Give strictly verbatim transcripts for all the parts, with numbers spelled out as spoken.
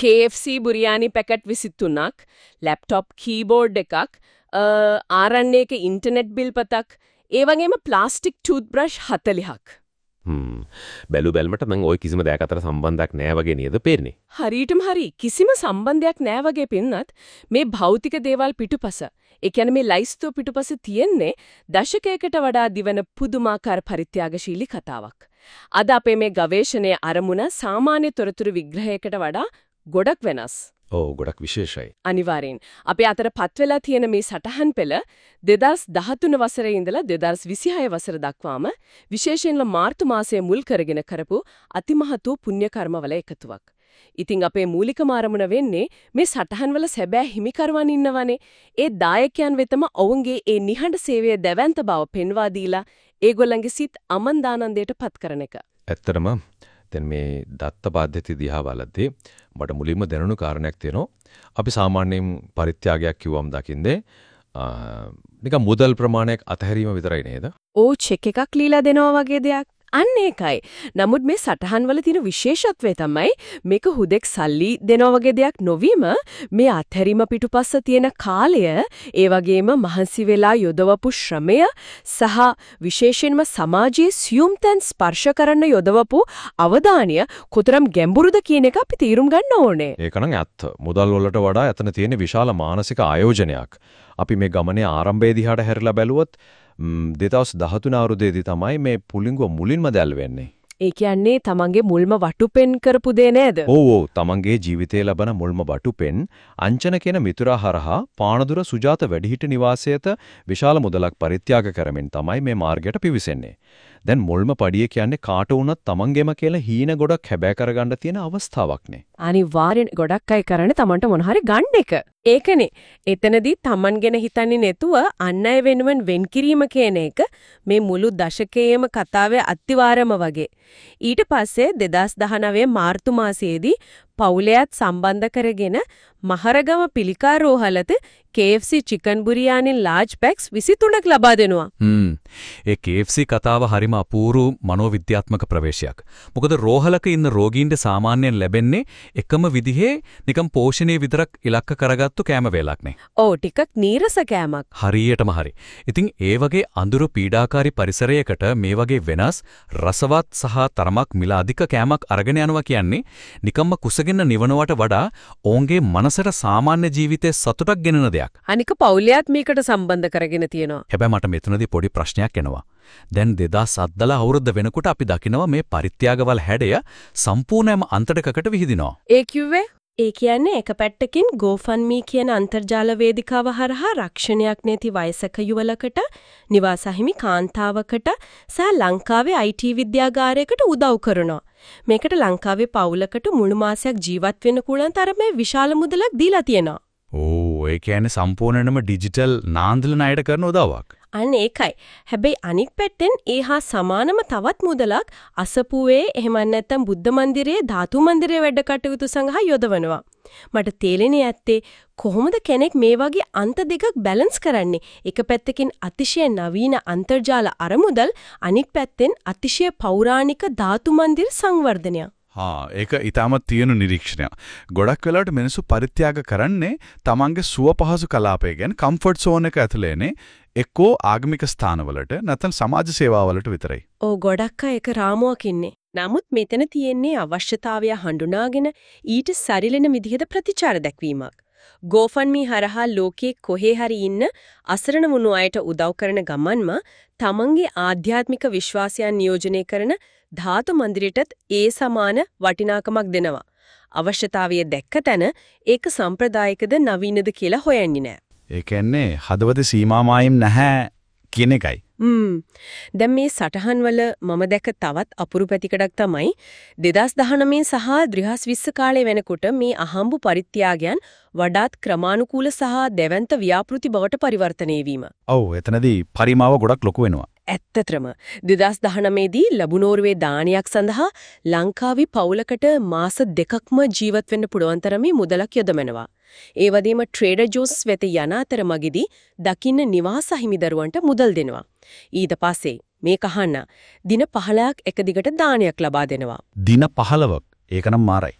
K F C biryani packet විසිතුනක්, laptop keyboard එකක්, ආරණ්‍යයක ඉන්ටර්නෙට් බිල් පතක්, ඒ වගේම ප්ලාස්ටික් ටූත්බ්‍රෂ් හතළිහක්. හ්ම් බැලු බැලමට මම ওই කිසිම දෙයක් අතර සම්බන්ධයක් නැහැ වගේ නේද පේන්නේ. හරියටම හරි. කිසිම සම්බන්ධයක් නැහැ වගේ පින්නත් මේ භෞතික දේවල් පිටුපස. ඒ කියන්නේ මේ ලයිස්තුව පිටුපස තියෙන්නේ දශකයකට වඩා දිවන පුදුමාකාර පරිත්‍යාගශීලී කතාවක්. අද අපේ මේ ගවේෂණයේ අරමුණ සාමාන්‍ය තොරතුරු විග්‍රහයකට වඩා ගොඩක් වෙනස්. ඔව් ගොඩක් විශේෂයි. අනිවාර්යෙන්. අපේ අතර පත් වෙලා තියෙන මේ සටහන් පෙළ දෙදාස් දහතුන වසරේ ඉඳලා දෙදාස් විසිහය වසර දක්වාම විශේෂයෙන්ම මාර්තු මාසය මුල් කරගෙන කරපු අතිමහත් පුණ්‍ය කර්මවල එකතුවක්. ඉතින් අපේ මූලිකම ආරමුණ වෙන්නේ මේ සටහන්වල සැබෑ හිමිකරුවන් ඉන්නවනේ. ඒ දායකයන් වෙතම ඔවුන්ගේ ඒ නිහඬ සේවයේ දැවැන්ත බව පෙන්වා දීලා ඒගොල්ලන්ගේ සිත් අමන්දානන්දයට පත් කරන එක. ඇත්තටම දැන් මේ දත්ත පද්ධතිය දිහා බලද්දී මට මුලින්ම දැනුණු කාරණයක් තියෙනවා. අපි සාමාන්‍යයෙන් පරිත්‍යාගයක් කිව්වම දකින්නේ නිකන් මුදල් ප්‍රමාණයක් අතහැරීම විතරයි නේද? ඕ චෙක් එකක් ලීලා දෙනවා වගේ දෙයක්. අන්න ඒකයි. නමුත් මේ සටහන් වල තියෙන විශේෂත්වය තමයි මේක හුදෙක් සල්ලි දෙනවා වගේ දෙයක් නොවීම මේ අත්හැරීම පිටුපස්ස තියෙන කාලය, ඒ වගේම මහන්සි වෙලා යොදවපු ශ්‍රමය සහ විශේෂයෙන්ම සමාජයේ සියුම් තැන් ස්පර්ශ කරන්න යොදවපු අවධානය කොතරම් ගැඹුරුද කියන එක අපි තීරුම් ගන්න ඕනේ. ඒක නම් ඇත්ත. මුදල් වලට වඩා එතන තියෙන විශාල මානසික ආයෝජනයක්. අපි මේ ගමනේ ආරම්භයේ දිහාට හැරිලා බැලුවොත් දෙදාස් දහතුන අවුරුද්දේදී තමයි මේ පුලිංගුව මුලින්ම දැල් වෙන්නේ. ඒ කියන්නේ තමන්ගේ මුල්ම වටුපෙන් කරපු දේ නේද? ඔව් ඔව් තමන්ගේ ජීවිතයේ ලබන මුල්ම වටුපෙන් අංචන කියන මිතුරා හරහා පානදුර සුජාත වැඩිහිටි නිවාසයට විශාල මුදලක් පරිත්‍යාග කරමින් තමයි මේ මාර්ගයට පිවිසෙන්නේ. දැන් මුල්ම පඩිය කියන්නේ කාට වුණත් තමන්ගේම කියලා හීන ගොඩක් හැබෑ කරගන්න තියෙන අවස්ථාවක්නේ. අනිවාර්යෙන් ගොඩක් අය කරන්නේ තමන්ට මොන හරි ගන්න එක. ඒකනේ. එතනදී තමන් ගැන හිතන්නේ නැතුව අන් අය වෙනුවෙන් වෙන් කිරීම කියන එක මේ මුළු දශකයේම කතාවේ අත්විවරම වගේ. ඊට පස්සේ දෙදාස් දහනවය මාර්තු මාසයේදී පවුලයත් සම්බන්ධ කරගෙන මහරගම පිළිකා රෝහලට K F C chicken biryani large packs විසිතුනක් ලබා දෙනවා. හ්ම්. ඒ K F C කතාව හරිම අපූර්ව මනෝවිද්‍යාත්මක ප්‍රවේශයක්. මොකද රෝහලක ඉන්න රෝගීන්ට සාමාන්‍යයෙන් ලැබෙන්නේ එකම විදිහේ නිකම් පෝෂණය විතරක් ඉලක්ක කරගත්තු කෑම වේලක්නේ. ඔව් ටිකක් නීරස කෑමක්. හරියටම හරි. ඉතින් ඒ වගේ අඳුරු පීඩාකාරී පරිසරයකට මේ වගේ වෙනස් රසවත් සහ තරමක් මිල අධික කෑමක් අරගෙන යනවා කියන්නේ නිකම්ම කුසගෙන නිවනවට වඩා ඔවුන්ගේ මනසට සාමාන්‍ය ජීවිතයේ සතුටක් ගෙනන දෙයක්. අනික පවුලයත් මේකට සම්බන්ධ කරගෙන තියෙනවා. හැබැයි මට මෙතනදී පොඩි ප්‍රශ්නයක් එනවා. දැන් දෙදාස් හත්දහ අවුරුද්ද වෙනකොට අපි දකිනවා මේ පරිත්‍යාගවල හැඩය සම්පූර්ණයෙන්ම අන්තර්ගතයකට විහිදිනවා. ඒ කිව්වේ ඒ කියන්නේ එක පැත්තකින් GoFundMe කියන අන්තර්ජාල වේදිකාව හරහා රක්ෂණයක් නැති වයසක යුවලකට, නිවාසහිමි කාන්තාවකට සහ ලංකාවේ I T විද්‍යාගාරයකට උදව් කරනවා. මේකට ලංකාවේ පවුලකට මුළු මාසයක් ජීවත් වෙන්න පුළුවන් තරමේ විශාල මුදලක් දීලා තියෙනවා. ඕ ඒ කියන්නේ සම්පූර්ණයෙන්ම ඩිජිටල් නාන්දල ණයට කරන උදව්වක්. අන්න ඒකයි. හැබැයි අනික් පැත්තෙන් ඒහා සමානම තවත් මුදලක් අසපුවේ එහෙම නැත්නම් බුද්ධ මන්දිරයේ ධාතු මන්දිරයේ වැඩ කටයුතු සඳහා යොදවනවා. මට තේලෙන්නේ ඇත්තේ කොහොමද කෙනෙක් මේ වගේ අන්ත දෙකක් බැලන්ස් කරන්නේ? එක පැත්තකින් අතිශය නවීන අන්තර්ජාල අරමුදල්, අනික් පැත්තෙන් අතිශය පෞරාණික ධාතු මන්දිර සංවර්ධනය. හා ඒක ඊටමත් තියෙන නිරීක්ෂණයක්. ගොඩක් වෙලාවට මිනිස්සු පරිත්‍යාග කරන්නේ තමන්ගේ සුව පහසු කලාපය ගැන කම්ෆර්ට් සෝන් එක ඇතුළේනේ එක්කෝ ආගමික ස්ථානවලට නැත්නම් සමාජ සේවාවලට විතරයි. ඕ ගොඩක් අය ඒක රාමුවක් ඉන්නේ. නමුත් මෙතන තියෙන්නේ අවශ්‍යතාවය හඳුනාගෙන ඊට සරිලෙන විදිහට ප්‍රතිචාර දක්වීමක්. GoFundMe හරහා ලෝකයේ කොහේ හරි ඉන්න අසරණ වුණු අයට උදව් කරන ගමන්ම තමන්ගේ ආධ්‍යාත්මික විශ්වාසයන් නියෝජනය කරන ධාතු මන්දිරයටත් ඒ සමාන වටිනාකමක් දෙනවා. අවශ්‍යතාවය දැක්ක තැන ඒක සම්ප්‍රදායිකද නවීනද කියලා හොයන්නේ නැහැ. ඒ කියන්නේ හදවත සීමා මායිම් නැහැ කියන එකයි. හ්ම්. දැන් මේ සටහන් වල මම දැක තවත් අපුරු පැතිකඩක් තමයි දෙදාස් දහනවය සහ දෙදාස් විස්ස කාලේ වෙනකොට මේ අහම්බු පරිත්‍යාගයන් වඩාත් ක්‍රමානුකූල සහ දෙවන්ත ව්‍යාපෘති බවට පරිවර්තනය වීම. ඔව් එතනදී පරිමාව ගොඩක් ලොකු වෙනවා. ඇත්තටම දෙදාස් දහනවය දී ලැබුණෝරුවේ දානයක් සඳහා ලංකාවේ පවුලකට මාස දෙකක්ම ජීවත් වෙන්න පුළුවන් තරමේ මුදලක් යොදවනවා. ඒ වගේම ට්‍රේඩර් ජෝස් වෙත යන අතරමඟදී දකින්න නිවාස හිමිදරුවන්ට මුදල් දෙනවා. ඊට පස්සේ මේක අහන්න දින පහළොවක් එක දිගට දානයක් ලබා දෙනවා. දින පහළොවක් ඒක නම් මාරයි.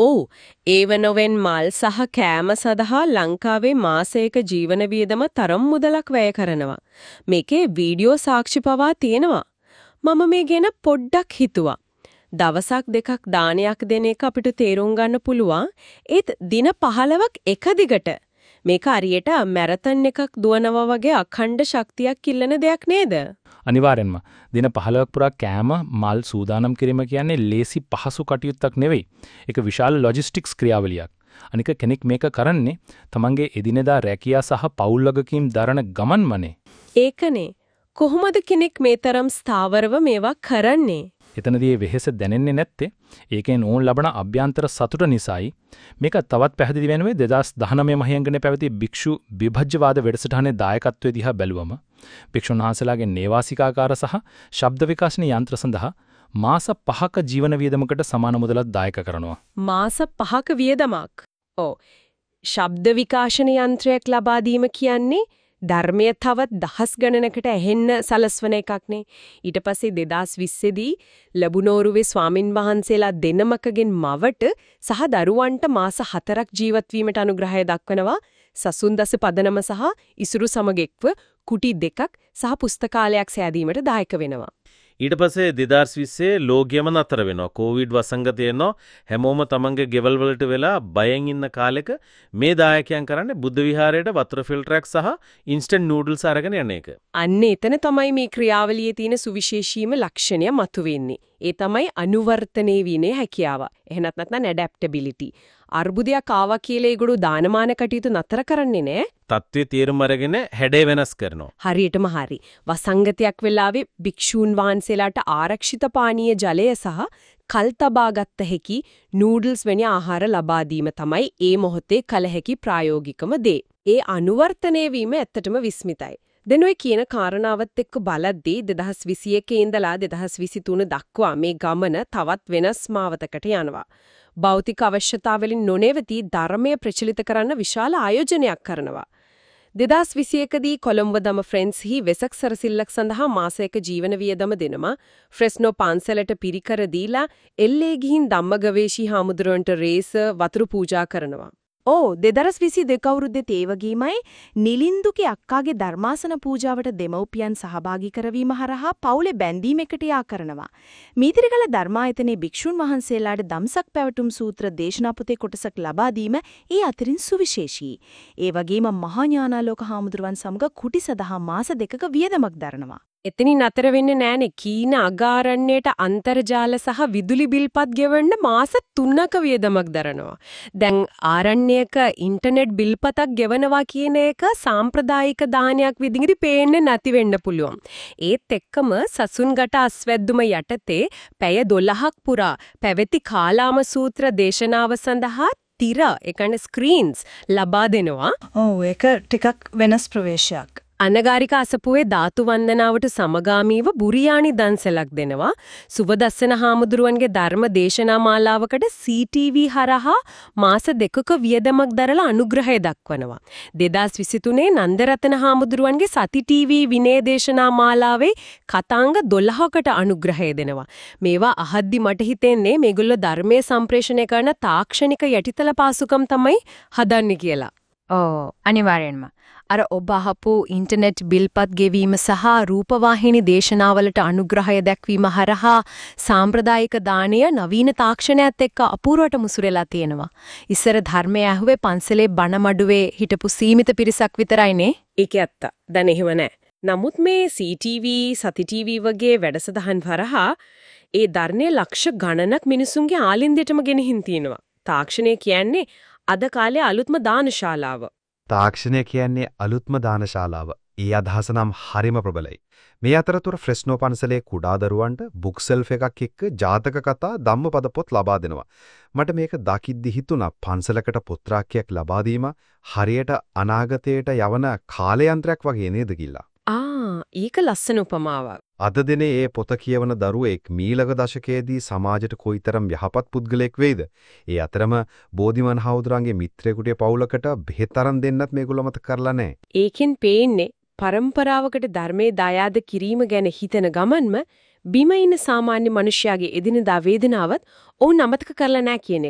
ඔව් ඒවනොවෙන් මල් සහ කෑම සඳහා ලංකාවේ මාසයක ජීවන වියදම තරම් මුදලක් වැය කරනවා. මේකේ වීඩියෝ සාක්ෂි පවා තියෙනවා. මම මේ ගැන පොඩ්ඩක් හිතුවා. දවසක් දෙකක් දානයක් දෙන එක අපිට තේරුම් ගන්න පුළුවන්. ඒත් දින පහළොවක් එක දිගට මේක හරියට මැරතන් එකක් දුවනවා වගේ අඛණ්ඩ ශක්තියක් ඉල්ලන දෙයක් නේද? අනිවාර්යෙන්ම දින පහළොවක් පුරා කෑම මල් සූදානම් කිරීම කියන්නේ ලේසි පහසු කටයුත්තක් නෙවෙයි. ඒක විශාල ලොජිස්ටික්ස් ක්‍රියාවලියක්. අනික කෙනෙක් මේක කරන්නේ තමන්ගේ එදිනෙදා රැකියා සහ පවුල් වගකීම් දරන ගමන්මනේ. ඒකනේ. කොහොමද කෙනෙක් මේ තරම් ස්ථාවරව මේවා කරන්නේ? එතනදී වෙහෙස දැනෙන්නේ නැත්තේ ඒකෙන් ඕන් ලබන අභ්‍යන්තර සතුට නිසායි. මේක තවත් පැහැදිලි වෙනුවේ දෙදාස් දහනවය මහියංගනේ පැවති භික්ෂු විභජ්‍යවාද වැඩසටහනේ දායකත්වයේ දිහා බැලුවම භික්ෂුන් වහන්සේලාගේ නේවාසිකාකාර සහ ශබ්ද විකාශන යන්ත්‍ර සඳහා මාස පහක ජීවන වියදමකට සමාන මුදලක් දායක කරනවා. මාස පහක වියදමක්. ඔව්. ශබ්ද විකාශන යන්ත්‍රයක් ලබා දීම කියන්නේ ධර්මයේ තවත් දහස් ගණනකට ඇහෙන්න සලස්වන එකක්නේ. ඊට පස්සේ දෙදාස් විස්ස දී ලැබුණෝරුවේ ස්වාමින් වහන්සේලා දෙනමකගෙන් මවට සහ දරුවන්ට මාස හතරක් ජීවත් වීමට අනුග්‍රහය දක්වනවා. සසුන්දස පදනම සහ ඉසුරු සමග එක්ව කුටි දෙකක් සහ පුස්තකාලයක් සෑදීමට දායක වෙනවා. ඊට පස්සේ දෙදාස් විස්සේ ලෝකයේම නතර වෙනවා. කොවිඩ් වසංගතය එනවා. හැමෝම තමන්ගේ ගෙවල් වලට වෙලා බයෙන් ඉන්න කාලෙක මේ දායකයන් කරන්නේ බුද්ධ විහාරයට වතුර ෆිල්ටරයක් සහ ඉන්ස්ටන්ට් නූඩල්ස් අරගෙන යන එක. අන්න එතන තමයි මේ ක්‍රියාවලියේ තියෙන සුවිශේෂීම ලක්ෂණය මතුවෙන්නේ. ඒ තමයි අනුවර්තනයේ විනේ හැකියාව. එහෙනත් නැත්නම් ඇඩැප්ටබිලිටි. අර්බුදයක් ආවා කියලා ඒගොල්ලෝ දානමාන කටයුතු නතර කරන්නේ නෑ. තත්ත්වයේ තීරම අරගෙන හැඩේ වෙනස් කරනවා. හරියටම හරි. වසංගතයක් වෙලාවේ භික්ෂූන් වහන්සේලාට ආරක්ෂිත පානීය ජලය සහ කල් තබාගත් හැකි නූඩල්ස් වැනි ආහාර ලබා දීම තමයි ඒ මොහොතේ කල හැකි ප්‍රායෝගිකම දේ. ඒ අනුවර්තනය වීම ඇත්තටම විස්මිතයි. දැන් ඔය කියන කාරණාවත් එක්ක බලද්දී දෙදාස් විසි එකේ ඉඳලා දෙදාස් විසි තුන දක්වා මේ ගමන තවත් වෙනස් මාවතකට යනවා. භෞතික අවශ්‍යතාවලින් නොනැවති ධර්මය ප්‍රචලිත කරන්න විශාල ආයෝජනයක් කරනවා. දෙදාස් විසි එක දී කොළඹ දම ෆ්‍රෙන්ඩ්ස්හි වෙසක් සරසිල්ලක් සඳහා මාසයක ජීවන වියදම දෙනවා. ෆ්‍රෙස්නෝ පන්සලට පිරිකර දීලා එල්ලේ ගිහින් ධම්මගවේෂී හාමුදුරුවන්ට රේස වතුරු පූජා කරනවා. ඕ දෙදරස් විසි දෙක අවුරුද්දේ තේ වගේමයි නිලින්දුගේ අක්කාගේ ධර්මාසන පූජාවට දෙමව්පියන් සහභාගී කරවීම හරහා පවුලේ බැඳීමකට යා කරනවා. මීතිරිගල ධර්මායතනයේ භික්ෂුන් වහන්සේලාට දම්සක් පැවතුම් සූත්‍ර දේශනා පොතේ කොටසක් ලබා දීම ඒ අතරින් සුවිශේෂී. ඒ වගේම මහා ඥානාලෝක හාමුදුරුවන් සමග කුටි සදහා මාස දෙකක වියදමක් දරනවා. එතනින් නතර වෙන්නේ නෑනේ. කීන අගාරණ්‍යයට අන්තර්ජාල සහ විදුලි බිල්පත් ගෙවන්න මාස තුනක වියදමක් දරනවා. දැන් ආරණ්‍යයක ඉන්ටර්නෙට් බිල්පතක් ගෙවනවා කියන එක සාම්ප්‍රදායික දානයක් විදිහට පේන්නේ නැති වෙන්න පුළුවන්. ඒත් එක්කම සසුන්ගට අස්වැද්දුම යටතේ පැය දොළහක් පුරා පැවති කාලාම සූත්‍ර දේශනාව සඳහා තිර, ඒ කියන්නේ ස්ක්‍රීන්ස් ලබා දෙනවා. ඔව් ඒක ටිකක් වෙනස් ප්‍රවේශයක්. අනගාരിക අසපුවේ ධාතු වන්දනාවට සමගාමීව බුරියානි දන්සලක් දෙනවා. සුවදස්සන හාමුදුරුවන්ගේ ධර්ම දේශනා මාලාවකට සී ටී වී හරහා මාස දෙකක වියදමක් දරලා අනුග්‍රහය දක්වනවා. දෙදාස් විසි තුනේ නන්දරතන හාමුදුරුවන්ගේ සති ටී වී විනය දේශනා මාලාවේ කතාංග දොළහකට අනුග්‍රහය දෙනවා. මේවා අහද්දි මට හිතෙන්නේ මේගොල්ලෝ ධර්මයේ සම්ප්‍රේෂණය කරන තාක්ෂණික යටිතල පාසුකම් තමයි හදන්නේ කියලා. ඔව් අනිවාර්යෙන්ම. අර ඔබ අහපු ඉන්ටර්නෙට් බිල්පත් ගෙවීම සහ රූපවාහිනී දේශනාවලට අනුග්‍රහය දැක්වීම හරහා සාම්ප්‍රදායික දානය නවීන තාක්ෂණයත් එක්ක අපූර්වට මුසුරලා තියෙනවා. ඉස්සර ධර්මය ඇහුවේ පන්සලේ බණ මඩුවේ හිටපු සීමිත පිරිසක් විතරයිනේ. ඒක ඇත්ත. දැන් එහෙම නැහැ. නමුත් මේ සී ටී වී, සති ටී වී වගේ වැඩසටහන් හරහා ඒ ධර්මයේ ලක්ෂ ගණනක් මිනිසුන්ගේ ආලින්දයටම ගෙනihin තිනවා. තාක්ෂණය කියන්නේ අද කාලේ අලුත්ම දානශාලාව. තාක්ෂණය කියන්නේ අලුත්ම දානශාලාව. ඒ අදහස නම් හරිම ප්‍රබලයි. මේ අතරතුර ෆ්‍රෙස්නෝ පන්සලේ කුඩා දරුවන්ට බුක් සෙල්ෆ් එකක් එක්ක ජාතක කතා ධම්මපද පොත් ලබා දෙනවා. මට මේක දකිද්දි හිතුණා පන්සලකට පොත් රාක්කයක් ලබා දීම හරියට අනාගතයට යවන කාලයන්ත්‍රයක් වගේ නේද කිල්ලා. ආ ඒක ලස්සන උපමාවක්. අද දිනේ මේ පොත කියවන දරුවෙක් මීළඟ දශකයේදී සමාජයට කොයිතරම් යහපත් පුද්ගලයෙක් වෙයිද? ඒ අතරම බෝධිමන් හාමුදුරන්ගේ මිත්‍රයෙකුට පවුලකට බෙහෙත් අරන් දෙන්නත් මේගොල්ලෝ මතක කරලා නැහැ. ඒකෙන් පේන්නේ පරම්පරාවකට ධර්මයේ දායාද කිරීම ගැන හිතන ගමන්ම බිම ඉන්න සාමාන්‍ය මිනිසයාගේ එදිනදා වේදනාවත් ඔවුන් අමතක කරලා නැහැ කියන එකයි.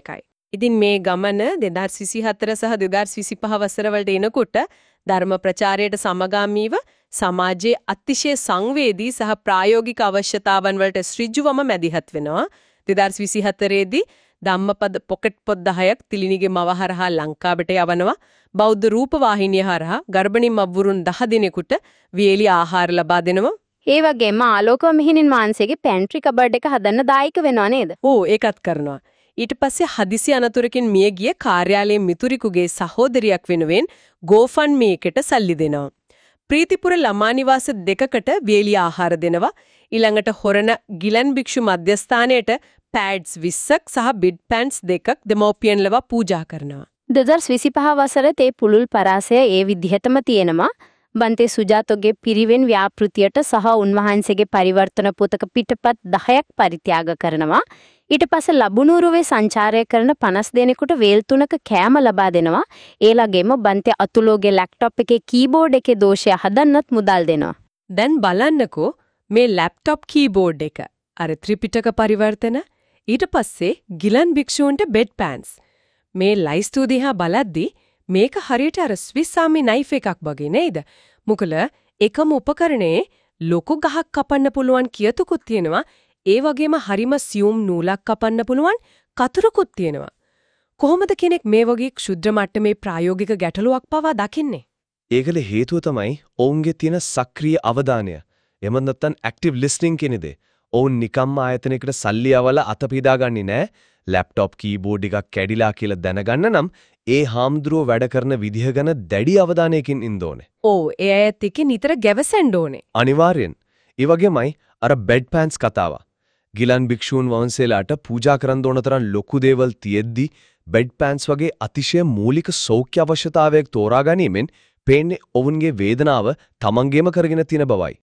ඉතින් මේ ගමන දෙදාස් විසිහතර සහ දෙදාස් විසිපහ වසර වලට එනකොට ධර්ම ප්‍රචාරයට සමගාමීව සමාජයේ අතිශය සංවේදී සහ ප්‍රායෝගික අවශ්‍යතාවන් වලට ඍජුවම මැදිහත් වෙනවා. දෙදාස් විසිහතර දී ධම්මපද පොකට් පොත් දහයක් තිලිනිගේ මව හරහා ලංකාවට යවනවා. බෞද්ධ රූපවාහිනිය හරහා ගර්භණී මව්වරුන් දහ දිනෙකට වියලි ආහාර ලබා දෙනවා. ඒ වගේම ආලෝක මෙහිණින් වහන්සේගේ පැන්ට්‍රි කබඩ් එක හදන්න දායක වෙනවා නේද? ඕ ඒකත් කරනවා. ඊට පස්සේ හදිසි අනතුරකින් මිය ගිය කාර්යාලයේ මිතුරිකුගේ සහෝදරියක් වෙනුවෙන් GoFundMe එකට සල්ලි දෙනවා. ප්‍රීතිපුර ළමා නිවාස දෙකකට වියලි ආහාර දෙනවා. ඊළඟට හොරණ ගිලන් භික්ෂු මධ්‍යස්ථානයට පැඩ්ස් විස්සක් සහ බිඩ් පැන්ට්ස් දෙකක් දෙමෝපියන් ලවා පූජා කරනවා. දෙදාස් විසිපහ වසරේ තේ පුලුල් පරාසය ඒ විදිහටම තියෙනවා. බන්තේ සුජාතෝගේ පිරිවෙන් ව්‍යාපෘතියට සහ උන්වහන්සේගේ පරිවර්තන පොතක පිටපත් දහයක් පරිත්‍යාග කරනවා. ඊට පස්සේ ලබුණුරුවේ සංචාරය කරන පනස් දෙනෙකුට වේල් තුනක කෑම ලබා දෙනවා. ඒලගෙම බන්තේ අතුලෝගේ ලැප්ටොප් එකේ කීබෝඩ් එකේ දෝෂය හදන්නත් මුදල් දෙනවා. දැන් බලන්නකෝ මේ ලැප්ටොප් කීබෝඩ් එක. අර ත්‍රිපිටක පරිවර්තන ඊට පස්සේ ගිලන් භික්ෂූන්ට බෙඩ් පෑන්ස්. මේ ලයිස්තු දිහා බලද්දි මේක හරියට අර ස්විස් ආමි නයිෆ් එකක් වගේ නේද? මොකද එකම උපකරණේ ලොකු ගහක් කපන්න පුළුවන් කියතුකුත් තියෙනවා. ඒ වගේම හරිම සියුම් නූලක් කපන්න පුළුවන් කතුරකුත් තියෙනවා. කොහොමද කෙනෙක් මේ වගේ ක්ෂුද්‍ර මට්ටමේ ප්‍රායෝගික ගැටලුවක් පවා දකින්නේ? ඒකල හේතුව තමයි ඔවුන්ගේ තියෙන සක්‍රීය අවධානය. එහෙම නැත්නම් ඇක්ටිව් ලිස්නින් කියන දේ. ඔවුන් නිකම්ම ආයතනයකට සල්ලි අවල අත පීදාගන්නේ නැහැ. ලැප්ටොප් කීබෝඩ් එකක් කැඩිලා කියලා දැනගන්න නම් ඒ හාමුදුරුවෝ වැඩ කරන විදිහ ගැන දැඩි අවධානයකින් ඉන්න ඕනේ. ඔව් ඒ අයත් එක්ක නිතර ගැවසෙන්න ඕනේ. අනිවාර්යෙන්. ඒ වගේමයි අර බෙඩ් පෑන්ස් කතාව. ගිලන් භික්ෂූන් වහන්සේලාට පූජා කරන්න ඕන තරම් ලොකු දේවල් තියෙද්දි බෙඩ් පෑන්ස් වගේ අතිශය මූලික සෞඛ්‍ය අවශ්‍යතාවයක් තෝරා ගැනීමෙන් පේන්නේ ඔවුන්ගේ වේදනාව තමන්ගේම කරගෙන තියෙන බවයි.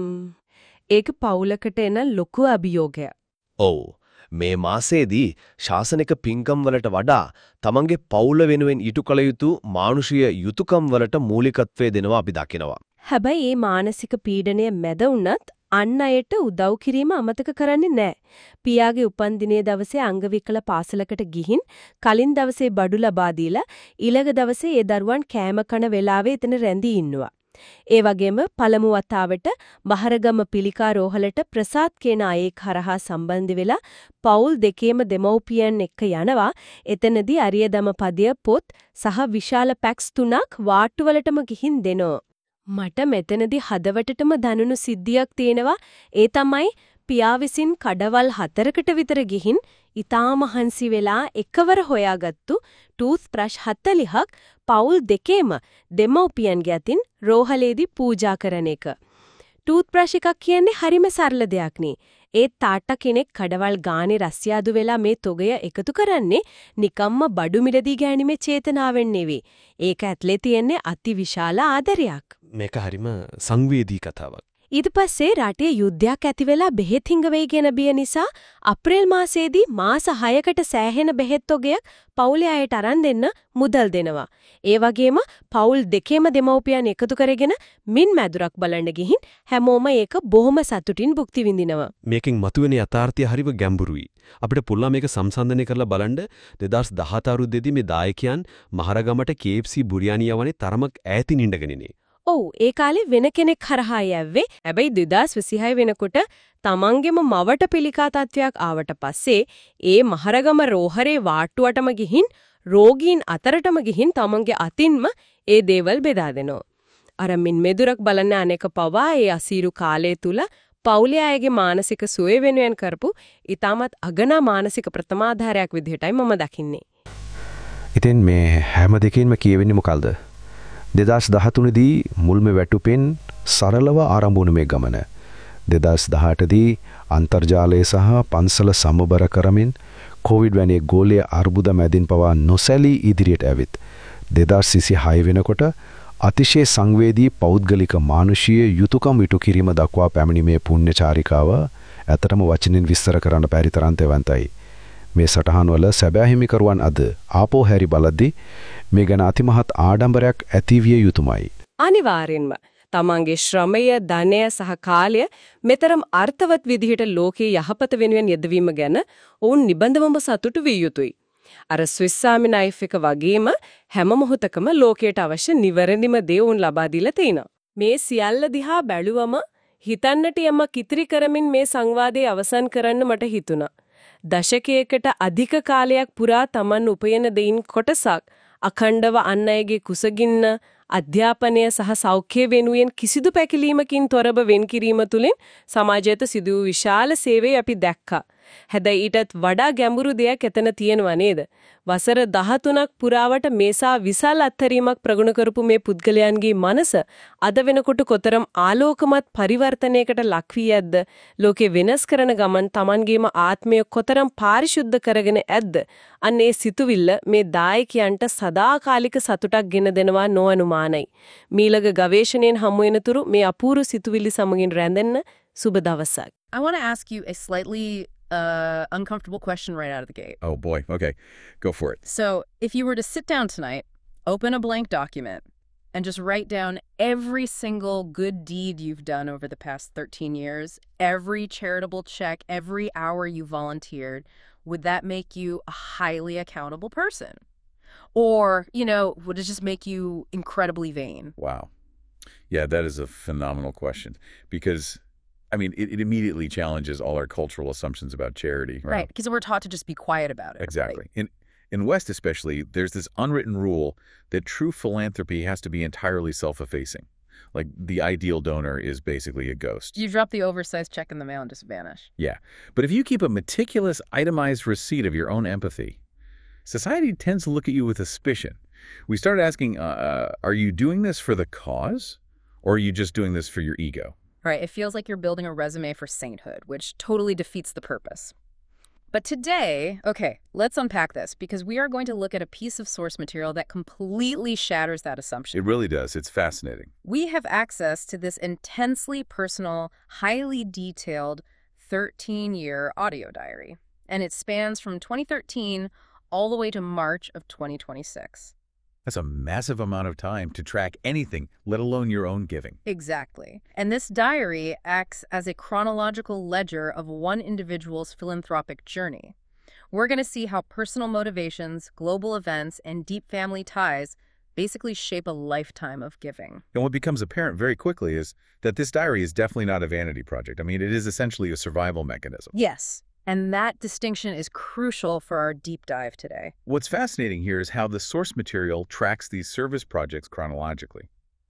ඒක පවුලකට එන ලොකු අභියෝගයක්. ඔව්. මේ මාසයේදී ශාසනික පින්කම් වලට වඩා තමන්ගේ පවුල වෙනුවෙන් ඊට කළ යුතු මානුෂීය යුතුයකම් වලට මූලිකත්වය දෙනවා අපි දකිනවා. හැබැයි මේ මානසික පීඩනය මැද වුණත් අන් අයට උදව් කිරීම අමතක කරන්නේ නැහැ. පියාගේ උපන්දිනයේ දවසේ අංගවිකල පාසලකට ගිහින් කලින් දවසේ බඩු ලබා දීලා ඊළඟ දවසේ ඒ දරුවන් කෑම කන වෙලාවේ එතන රැඳී ඉන්නවා. ඒ වගේම පළමු වතාවට බහරගම පිළිකා රෝහලට ප්‍රසාද් කියන අයෙක් හරහා සම්බන්ධ වෙලා පවුල් දෙකේම දෙමව්පියන් එක්ක යනවා. එතනදී අරියදම පදිය පොත් සහ විශාල පැක්ස් තුනක් වාට්ටුවලටම ගිහින් දෙනවා. මට මෙතනදී හදවතටම දැනුණු සිද්ධියක් තියෙනවා. ඒ තමයි පියා විසින් කඩවල් හතරකට විතර ගිහින් ඊටාම හංසි වෙලා එකවර හොයාගත්තු ටූත් බ්‍රෂ් හතලිහක් පවුල් දෙකේම දෙමව්පියන්ගේ අතින් රෝහලේදී පූජා කරන එක. ටූත් බ්‍රෂ් එකක් කියන්නේ හරිම සරල දෙයක් නේ. ඒ තාට්ට කෙනෙක් කඩවල් ගානේ රස්යාදු වෙලා මේ තොගය එකතු කරන්නේ නිකම්ම බඩු මිලදී ගැනීමේ චේතනාවෙන් නෙවෙයි. ඒක ඇතුලේ තියෙන්නේ අතිවිශාල ආදරයක්. මේක හරිම සංවේදී කතාවක්. ඊට පස්සේ රටේ යුද්ධයක් ඇති වෙලා බෙහෙත් හිඟ වෙයි කියන බිය නිසා අප්‍රේල් මාසයේදී මාස හයකට සෑහෙන බෙහෙත් තොගයක් පවුලේ අයට අරන් දෙන්න මුදල් දෙනවා. ඒ වගේම පවුල් දෙකේම දෙමව්පියන් එකතු කරගෙන මින් මැදුරක් බලන්න ගිහින් හැමෝම ඒක බොහොම සතුටින් භුක්ති විඳිනවා. මේකෙන් මතුවෙන යථාර්ථය හරිම ගැඹුරුයි. අපිට පුළුවන් මේක සංසන්දනය කරලා බලන්න දෙදාස් දහත අවුරුද්දේදී මේ දායකයන් මහරගමට K F C බුරියානි යවන්නේ තරමක් ඈතින් ඉඳගෙන ඉන්නේ. ඔව් ඒ කාලේ වෙන කෙනෙක් හරහා යැව්වේ. හැබැයි දෙදාස් විසිහය වෙනකොට තමන්ගෙම මවට පිළිකා තත්වයක් ආවට පස්සේ ඒ මහරගම රෝහරේ වාට්ටුවටම ගිහින් රෝගීන් අතරටම ගිහින් තමන්ගේ අතින්ම ඒ දේවල් බෙදා දෙනවා. අර මින් මෙදුරක් බලන්න අනේක පවා ඒ අසීරු කාලය තුල පවුලේ අයගේ මානසික සුවය වෙනුවෙන් කරපු ඊටමත් අගනා මානසික ප්‍රථමාධාරයක් විදිහටයි මම දකින්නේ. ඉතින් මේ හැම දෙකින්ම කියවෙන්නේ මොකල්ද? දෙදාස් දහතුන දී මුල්ම වැටුපෙන් සරලව ආරම්භ වුණ මේ ගමන දෙදාස් දහඅට දී අන්තර්ජාලය සහ පන්සල සමබර කරමින් කොවිඩ් වැනි ගෝලීය අර්බුද මැදින් පවා නොසැලී ඉදිරියට ඇවිත් දෙදාස් විසිහය වෙනකොට අතිශය සංවේදී පෞද්ගලික මානුෂීය යුතුයකම් ඉටු කිරීම දක්වා පැමිණීමේ පුණ්‍ය චාරිකාව ඇත්තටම වචනින් විස්තර කරන්න බැරි තරම් තෙවන්තයි. මේ සටහන් වල සැබෑ හිමිකරුවන් අද ආපෝ හැරි බලද්දී මේ ගැන අතිමහත් ආඩම්බරයක් ඇතිවිය යුතුමයි. අනිවාර්යෙන්ම තමන්ගේ ශ්‍රමය, ධනය සහ කාලය මෙතරම් අර්ථවත් විදිහට ලෝකයේ යහපත වෙනුවෙන් යෙදවීම ගැන ඔවුන් නිබඳවම සතුටු විය යුතුයි. අර ස්විස් ආමි නයිෆ් එක වගේම හැම මොහොතකම ලෝකයට අවශ්‍ය නිවැරදිම දේ උන් ලබා දීලා තිනවා. මේ සියල්ල දිහා බැලුවම හිතන්නට යමක් ඉතිරි කරමින් මේ සංවාදයේ අවසන් කරන්න මට හිතුණා. දශකයකට අධික කාලයක් පුරා Taman උපයන දෙයින් කොටසක් අඛණ්ඩව අන් අයගේ කුසගින්න අධ්‍යාපනය සහ සෞඛ්‍ය වෙනුවෙන් කිසිදු පැකිලීමකින් තොරව වෙන් කිරීම තුළින් සමාජයට සිදු වූ විශාල සේවය අපි දැක්කා. හැබැයි ඊටත් වඩා ගැඹුරු දෙයක් එතන තියෙනවා නේද? වසර දහතුනක් පුරාවට මේසා විශාල අත්හැරීමක් ප්‍රගුණ කරපු මේ පුද්ගලයන්ගේ මනස අද වෙනකොට කොතරම් ආලෝකමත් පරිවර්තනයකට ලක් වී ඇද්ද? ලෝකේ වෙනස් කරන ගමන් Tamanගේම ආත්මය කොතරම් පාරිශුද්ධ කරගෙන ඇද්ද? අන්න ඒ සිතුවිල්ල මේ දායකයන්ට සදාකාලික සතුටක් ගෙන දෙනවා නොඅනුමානයි. මීළඟ ගවේෂණයෙන් හමු වෙනතුරු මේ අපූර්ව සිතුවිලි සමගින් රැඳෙන්න සුබ දවසක්. I want to ask you a slightly uh, uncomfortable question right out of the gate. Oh boy. Okay. Go for it. So, if you were to sit down tonight, open a blank document, and just write down every single good deed you've done over the past thirteen years, every charitable check, every hour you volunteered, would that make you a highly accountable person? Or, you know, would it just make you incredibly vain? Wow. Yeah, that is a phenomenal question because I mean, it, it immediately challenges all our cultural assumptions about charity. Right, because we're taught to just be quiet about it. Exactly. Right? In in West especially, there's this unwritten rule that true philanthropy has to be entirely self-effacing. Like, the ideal donor is basically a ghost. You drop the oversized check in the mail and just vanish. Yeah. But if you keep a meticulous, itemized receipt of your own empathy, society tends to look at you with suspicion. We start asking, uh, are you doing this for the cause? Or are you just doing this for your ego? Right, it feels like you're building a resume for sainthood, which totally defeats the purpose. But today, okay, let's unpack this, because we are going to look at a piece of source material that completely shatters that assumption. It really does. It's fascinating. We have access to this intensely personal, highly detailed thirteen-year audio diary, and it spans from twenty thirteen all the way to March of twenty twenty-six. That's a massive amount of time to track anything, let alone your own giving. Exactly. And this diary acts as a chronological ledger of one individual's philanthropic journey. We're going to see how personal motivations, global events, and deep family ties basically shape a lifetime of giving. And what becomes apparent very quickly is that this diary is definitely not a vanity project. I mean, it is essentially a survival mechanism. Yes. And that distinction is crucial for our deep dive today. What's fascinating here is how the source material tracks these service projects chronologically.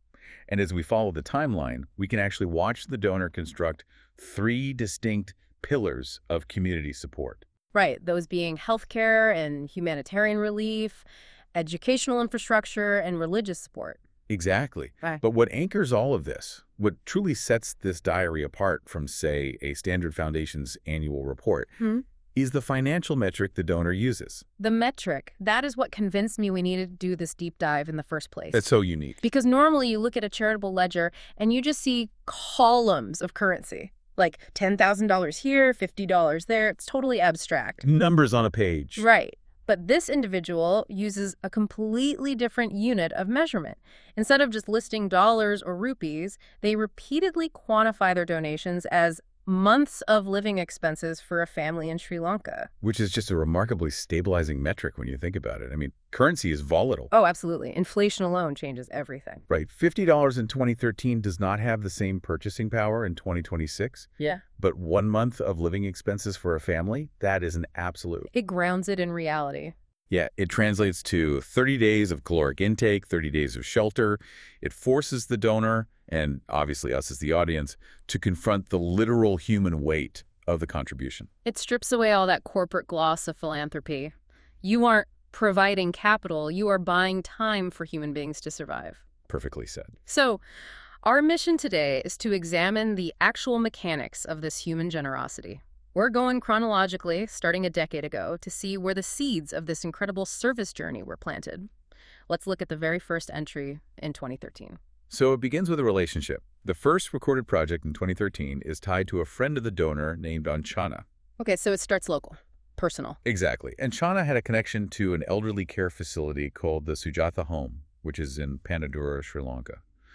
And as we follow the timeline, we can actually watch the donor construct three distinct pillars of community support. Right, those being healthcare and humanitarian relief, educational infrastructure, and religious support. Exactly. Right. But what anchors all of this, what truly sets this diary apart from, say, a Standard Foundation's annual report, Hmm? is the financial metric the donor uses. The metric, that is what convinced me we needed to do this deep dive in the first place. That's so unique. Because normally you look at a charitable ledger and you just see columns of currency. Like ten thousand dollars here, fifty dollars there. It's totally abstract. Numbers on a page. Right. But this individual uses a completely different unit of measurement. Instead of just listing dollars or rupees, they repeatedly quantify their donations as months of living expenses for a family in Sri Lanka. Which is just a remarkably stabilizing metric when you think about it. I mean, currency is volatile. Oh, absolutely. Inflation alone changes everything. Right. fifty dollars in twenty thirteen does not have the same purchasing power in twenty twenty-six. Yeah. But one month of living expenses for a family, that is an absolute. It grounds it in reality. Yeah, it translates to thirty days of caloric intake, thirty days of shelter. It forces the donor, and obviously us as the audience, to confront the literal human weight of the contribution. It strips away all that corporate gloss of philanthropy. You aren't providing capital, you are buying time for human beings to survive. Perfectly said. So, our mission today is to examine the actual mechanics of this human generosity. We're going chronologically, starting a decade ago, to see where the seeds of this incredible service journey were planted. Let's look at the very first entry in twenty thirteen. So it begins with a relationship. The first recorded project in twenty thirteen is tied to a friend of the donor named Anchana. Okay, so it starts local, personal. Exactly. Anchana had a connection to an elderly care facility called the Sujatha Home, which is in Panadura, Sri Lanka.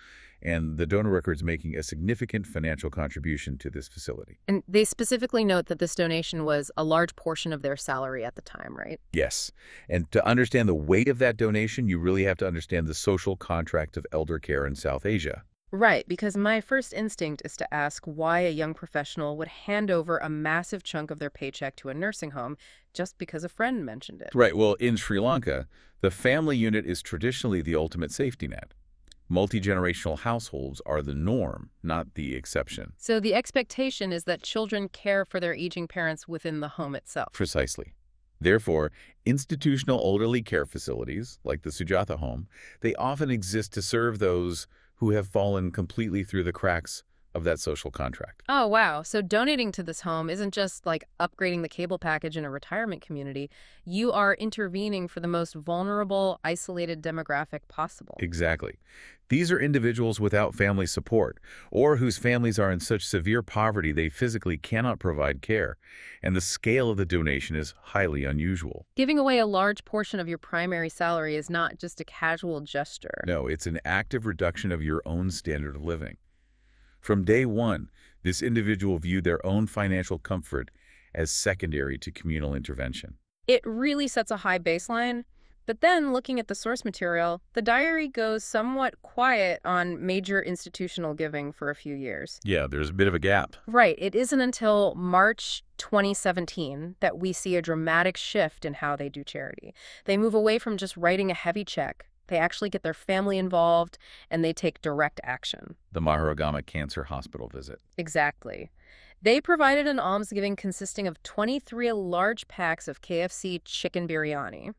and the donor record is making a significant financial contribution to this facility. And they specifically note that this donation was a large portion of their salary at the time, right? Yes. And to understand the weight of that donation, you really have to understand the social contract of elder care in South Asia. Right, because my first instinct is to ask why a young professional would hand over a massive chunk of their paycheck to a nursing home just because a friend mentioned it. Right. Well, in Sri Lanka, the family unit is traditionally the ultimate safety net. Multi-generational households are the norm, not the exception. So the expectation is that children care for their aging parents within the home itself. Precisely. Therefore, institutional elderly care facilities, like the Sujatha home, they often exist to serve those who have fallen completely through the cracks of that social contract. Oh, wow. So donating to this home isn't just like upgrading the cable package in a retirement community. You are intervening for the most vulnerable, isolated demographic possible. Exactly. These are individuals without family support, or whose families are in such severe poverty they physically cannot provide care, and the scale of the donation is highly unusual. Giving away a large portion of your primary salary is not just a casual gesture. No, it's an active reduction of your own standard of living. From day one, this individual viewed their own financial comfort as secondary to communal intervention. It really sets a high baseline. But then, looking at the source material, the diary goes somewhat quiet on major institutional giving for a few years. Yeah, there's a bit of a gap. Right. It isn't until March twenty seventeen that we see a dramatic shift in how they do charity. They move away from just writing a heavy check. They actually get their family involved, and they take direct action. The Maharagama Cancer Hospital visit. Exactly. They provided an almsgiving consisting of twenty-three large packs of K F C chicken biryani.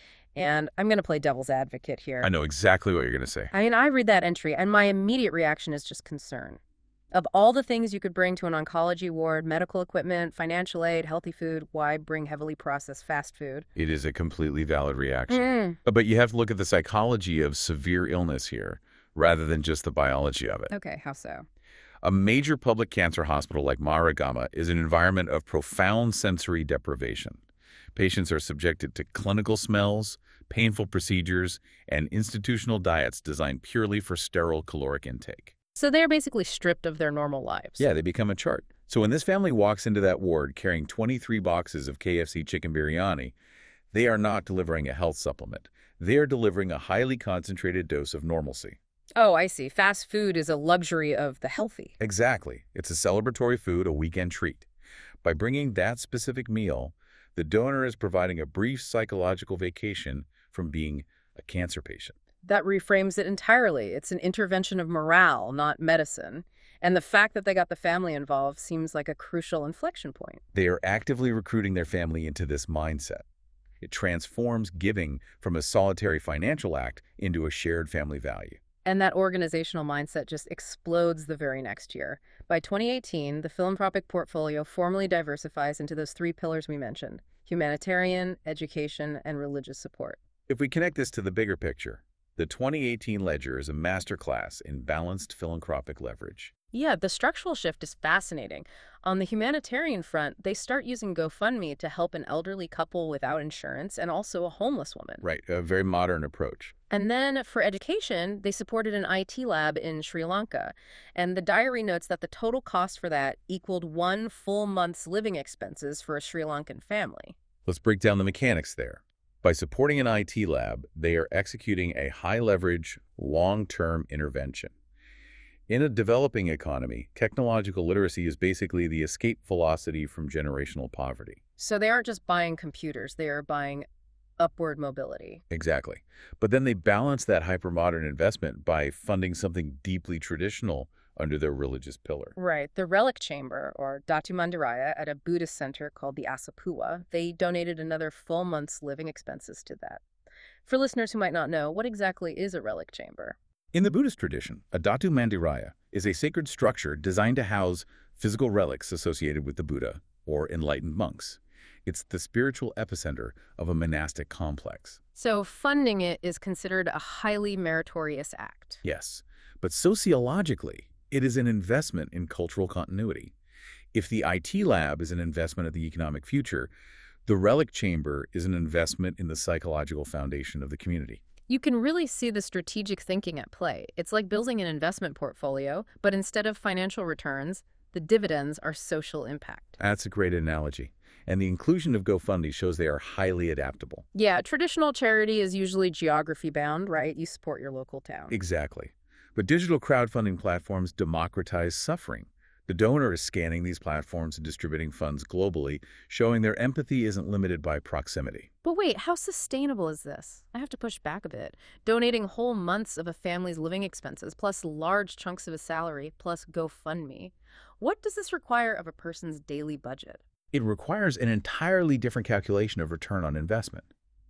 And I'm going to play devil's advocate here. I know exactly what you're going to say. I mean, I read that entry, and my immediate reaction is just concern. Of all the things you could bring to an oncology ward, medical equipment, financial aid, healthy food, why bring heavily processed fast food? It is a completely valid reaction. Mm. But you have to look at the psychology of severe illness here, rather than just the biology of it. Okay, how so? A major public cancer hospital like Maharagama is an environment of profound sensory deprivation. Patients are subjected to clinical smells, painful procedures, and institutional diets designed purely for sterile caloric intake. So they're basically stripped of their normal lives. Yeah, they become a chart. So when this family walks into that ward carrying twenty-three boxes of K F C chicken biryani, they are not delivering a health supplement. They are delivering a highly concentrated dose of normalcy. Oh, I see. Fast food is a luxury of the healthy. Exactly. It's a celebratory food, a weekend treat. By bringing that specific meal, the donor is providing a brief psychological vacation from being a cancer patient. That reframes it entirely. It's an intervention of morale, not medicine. And the fact that they got the family involved seems like a crucial inflection point. They are actively recruiting their family into this mindset. It transforms giving from a solitary financial act into a shared family value. And that organizational mindset just explodes the very next year. By twenty eighteen, the philanthropic portfolio formally diversifies into those three pillars we mentioned: humanitarian, education, and religious support. If we connect this to the bigger picture, the twenty eighteen ledger is a masterclass in balanced philanthropic leverage. Yeah, the structural shift is fascinating. On the humanitarian front, they start using GoFundMe to help an elderly couple without insurance and also a homeless woman. Right, a very modern approach. And then for education, they supported an I T lab in Sri Lanka. And the diary notes that the total cost for that equaled one full month's living expenses for a Sri Lankan family. Let's break down the mechanics there. By supporting an I T lab, they are executing a high-leverage, long-term intervention. In a developing economy, technological literacy is basically the escape velocity from generational poverty. So they aren't just buying computers, they are buying upward mobility. Exactly. But then they balance that hypermodern investment by funding something deeply traditional under their religious pillar. Right. The Relic Chamber, or Datu Mandiraya, at a Buddhist center called the Asapua, they donated another full month's living expenses to that. For listeners who might not know, what exactly is a relic chamber? In the Buddhist tradition, a Datu Mandiraya is a sacred structure designed to house physical relics associated with the Buddha or enlightened monks. It's the spiritual epicenter of a monastic complex. So funding it is considered a highly meritorious act. Yes, but sociologically, it is an investment in cultural continuity. If the I T lab is an investment in the economic future, the Relic Chamber is an investment in the psychological foundation of the community. You can really see the strategic thinking at play. It's like building an investment portfolio, but instead of financial returns, the dividends are social impact. That's a great analogy. And the inclusion of GoFundMe shows they are highly adaptable. Yeah, traditional charity is usually geography bound, right? You support your local town. Exactly. But digital crowdfunding platforms democratize suffering. The donor is scanning these platforms and distributing funds globally, showing their empathy isn't limited by proximity. But wait, how sustainable is this? I have to push back a bit. Donating whole months of a family's living expenses, plus large chunks of a salary, plus GoFundMe. What does this require of a person's daily budget? It requires an entirely different calculation of return on investment.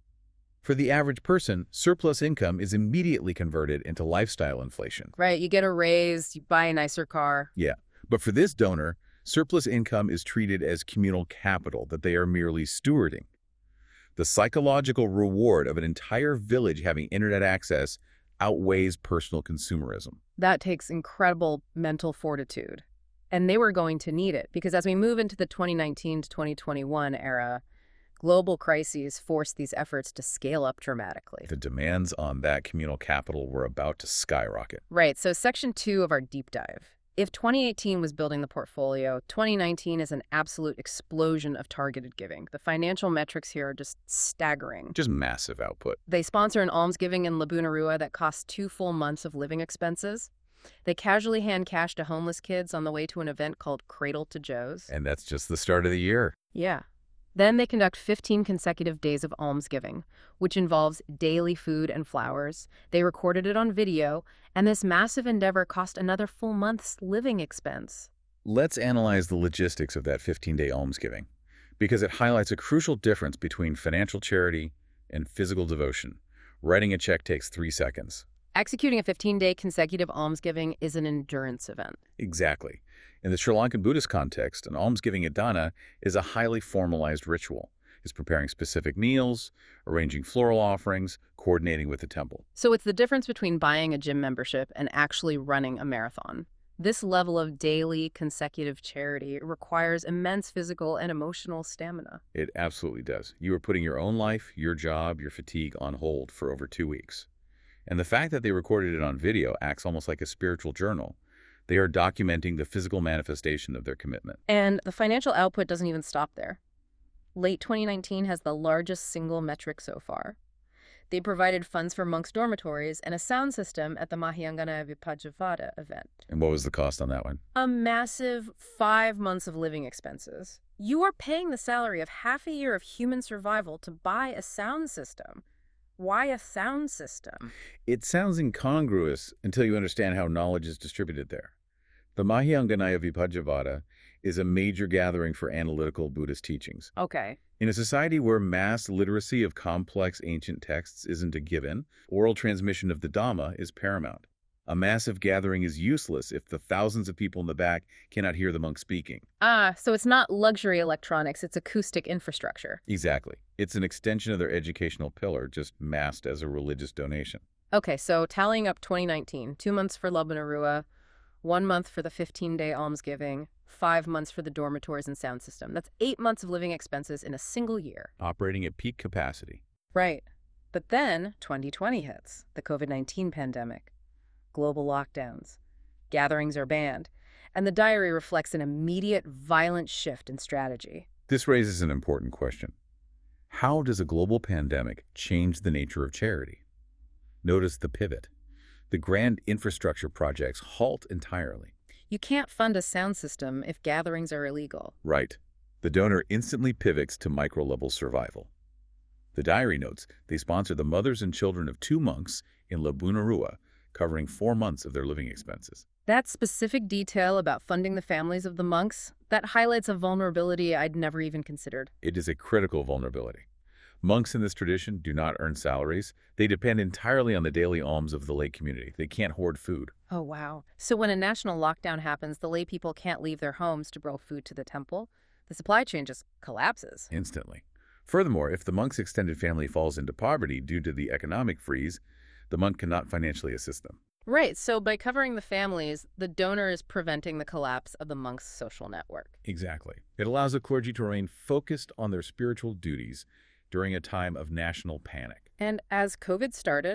For the average person, surplus income is immediately converted into lifestyle inflation. Right, you get a raise, you buy a nicer car. Yeah, but for this donor, surplus income is treated as communal capital that they are merely stewarding. The psychological reward of an entire village having internet access outweighs personal consumerism. That takes incredible mental fortitude. And they were going to need it, because as we move into the twenty nineteen to twenty twenty-one era, global crises forced these efforts to scale up dramatically. The demands on that communal capital were about to skyrocket. Right, so section two of our deep dive. If twenty eighteen was building the portfolio, twenty nineteen is an absolute explosion of targeted giving. The financial metrics here are just staggering. Just massive output. They sponsor an almsgiving in Labunarua that costs two full months of living expenses. They casually hand cash to homeless kids on the way to an event called Cradle to Joe's. And that's just the start of the year. Yeah. Then they conduct fifteen consecutive days of almsgiving, which involves daily food and flowers. They recorded it on video, and this massive endeavor cost another full month's living expense. Let's analyze the logistics of that fifteen-day almsgiving, because it highlights a crucial difference between financial charity and physical devotion. Writing a check takes three seconds. Executing a fifteen-day consecutive almsgiving is an endurance event. Exactly. In the Sri Lankan Buddhist context, an almsgiving adana is a highly formalized ritual. It's preparing specific meals, arranging floral offerings, coordinating with the temple. So it's the difference between buying a gym membership and actually running a marathon. This level of daily, consecutive charity requires immense physical and emotional stamina. It absolutely does. You are putting your own life, your job, your fatigue on hold for over two weeks. And the fact that they recorded it on video acts almost like a spiritual journal. They are documenting the physical manifestation of their commitment. And the financial output doesn't even stop there. Late twenty nineteen has the largest single metric so far. They provided funds for monks' dormitories and a sound system at the Mahayangana Vipajavada event. And what was the cost on that one? A massive five months of living expenses. You are paying the salary of half a year of human survival to buy a sound system. Why a sound system? It sounds incongruous until you understand how knowledge is distributed there. The Mahayangana Vipajavada is a major gathering for analytical Buddhist teachings. Okay. In a society where mass literacy of complex ancient texts isn't a given, oral transmission of the Dhamma is paramount. A massive gathering is useless if the thousands of people in the back cannot hear the monk speaking. Ah, so it's not luxury electronics, it's acoustic infrastructure. Exactly. It's an extension of their educational pillar, just masked as a religious donation. Okay, so tallying up twenty nineteen, two months for Labunarua, one month for the fifteen-day almsgiving, five months for the dormitories and sound system. That's eight months of living expenses in a single year. Operating at peak capacity. Right. But then twenty twenty hits, the COVID nineteen pandemic. Global lockdowns. Gatherings are banned. And the diary reflects an immediate, violent shift in strategy. This raises an important question. How does a global pandemic change the nature of charity? Notice the pivot. The grand infrastructure projects halt entirely. You can't fund a sound system if gatherings are illegal. Right. The donor instantly pivots to micro-level survival. The diary notes they sponsor the mothers and children of two monks in Labunarua, covering four months of their living expenses. That specific detail about funding the families of the monks, that highlights a vulnerability I'd never even considered. It is a critical vulnerability. Monks in this tradition do not earn salaries. They depend entirely on the daily alms of the lay community. They can't hoard food. Oh, wow. So when a national lockdown happens, the lay people can't leave their homes to bring food to the temple? The supply chain just collapses. Instantly. Furthermore, if the monk's extended family falls into poverty due to the economic freeze, the monk cannot financially assist them. Right, so by covering the families, the donor is preventing the collapse of the monk's social network. Exactly. It allows the clergy to remain focused on their spiritual duties during a time of national panic. And as COVID started,